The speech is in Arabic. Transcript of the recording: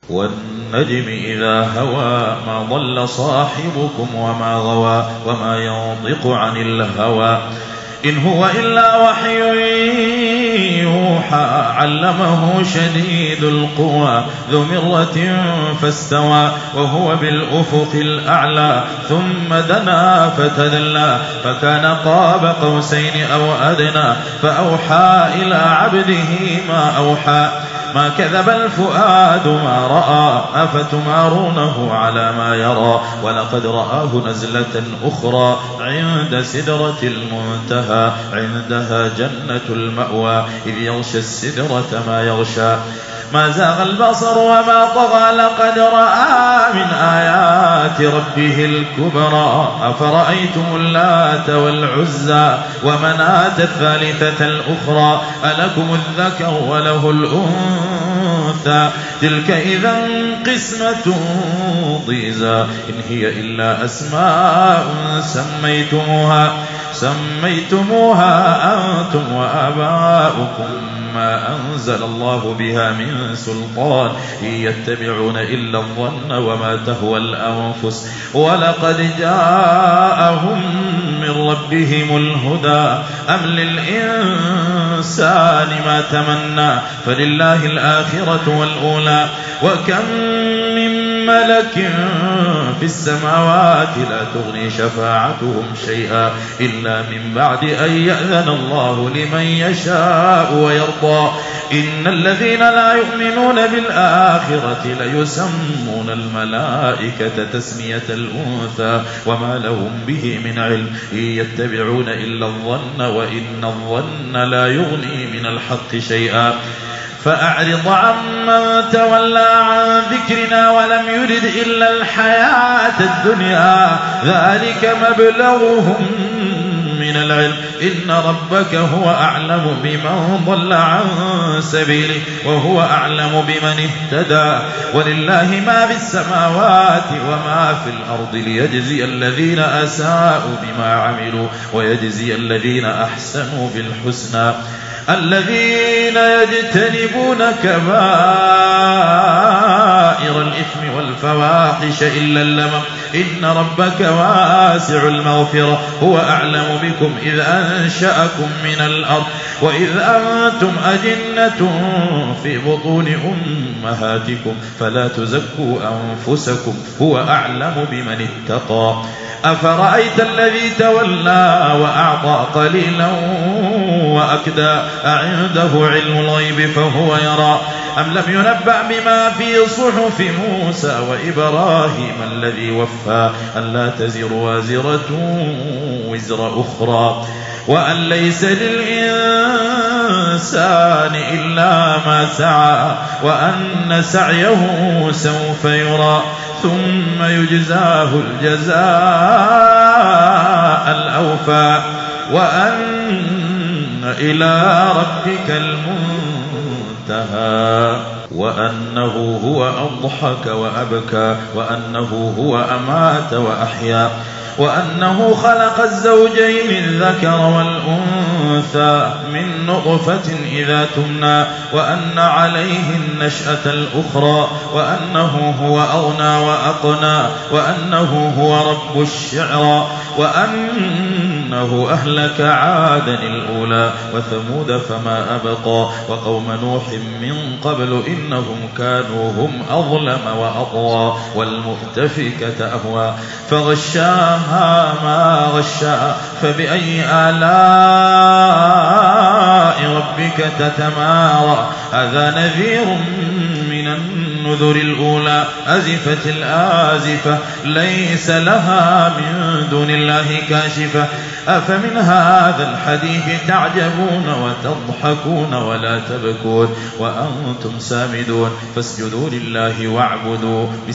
والنجم إذا هوى ما ضل صاحبكم وما غوى وما ينطق عن الهوى إن هو إلا وحي يوحى علمه شديد القوى ذو مرة فاستوى وهو بالأفق الأعلى ثم دنا فتدلى فكان قاب قوسين أو أدنى فأوحى إلى عبده ما أوحى ما كذب الفؤاد ما رأى أفتمارونه على ما يرى ولقد رآه نزلة أخرى عند سدرة المنتهى عندها جنة المأوى إذ يغشى السدرة ما يغشى ما زاغ البصر وما طغى لقد رأى من آيات ربه الكبرى أفرأيتم اللات والعزى ومناة الثالثة الأخرى ألكم الذكر وله الأنثى تلك إذا قسمة ضيزى إن هي إلا أسماء سميتموها أنتم وآباؤكم ما أنزل الله بها من سلطان إن يتبعون إلا الظن وما تهوى الأنفس ولقد جاءهم من ربهم الهدى أم للإنسان ما تمنى فلله الآخرة والأولى وكم من ملك في السماوات لا تغني شفاعتهم شيئا إلا من بعد أن يأذن الله لمن يشاء ويرضى إن الذين لا يؤمنون بالآخرة ليسمون الملائكة تسمية الأنثى وما لهم به من علم إن يتبعون إلا الظن وإن الظن لا يغني من الحق شيئا فأعرض عمن تولى عن ذكرنا ولم يرد إلا الحياة الدنيا ذلك مبلغهم من العلم إن ربك هو أعلم بمن ضل عن سبيله وهو أعلم بمن اهتدى ولله ما في السماوات وما في الأرض ليجزي الذين أساءوا بما عملوا ويجزي الذين أحسنوا بالحسنى الذين يجتنبون كبائر الإثم والفواحش إلا اللمم إن ربك واسع المغفرة هو أعلم بكم إذ أنشأكم من الأرض وإذ أنتم أجنة في بطون أمهاتكم فلا تزكوا أنفسكم هو أعلم بمن اتقى أفرأيت الذي تولى وأعطى قليلا وأكدى أعنده علم الغيب فهو يرى أم لم ينبأ بما في صحف موسى وإبراهيم الذي وفى أن لا تزر وازرة وزر أخرى وأن ليس للإنسان إلا ما سعى وأن سعيه سوف يرى ثم يجزاه الجزاء الأوفى وأن إلى ربك المنتهى وأنه هو أضحك وأبكى وأنه هو أمات وأحيا وأنه خلق الزوجين الذكر والأنثى من نطفة إذا تمنى وأن عليه النشأة الأخرى وأنه هو أغنى وأقنى وأنه هو رب الشعرى وأنه أهلك عادا الأولى وثمود فما أبقى وقوم نوح من قبل إنهم كانوا هم أظلم وأطغى والمؤتفكة أهوى فغشاها ما غشا فبأي آلاء ربك تتمارى هذا نذير من النذر الأولى أزفت الآزفة ليس لها من دون الله كاشفة أفمن هذا الحديث تعجبون وتضحكون ولا تبكون وأنتم سامدون فاسجدوا لله واعبدوا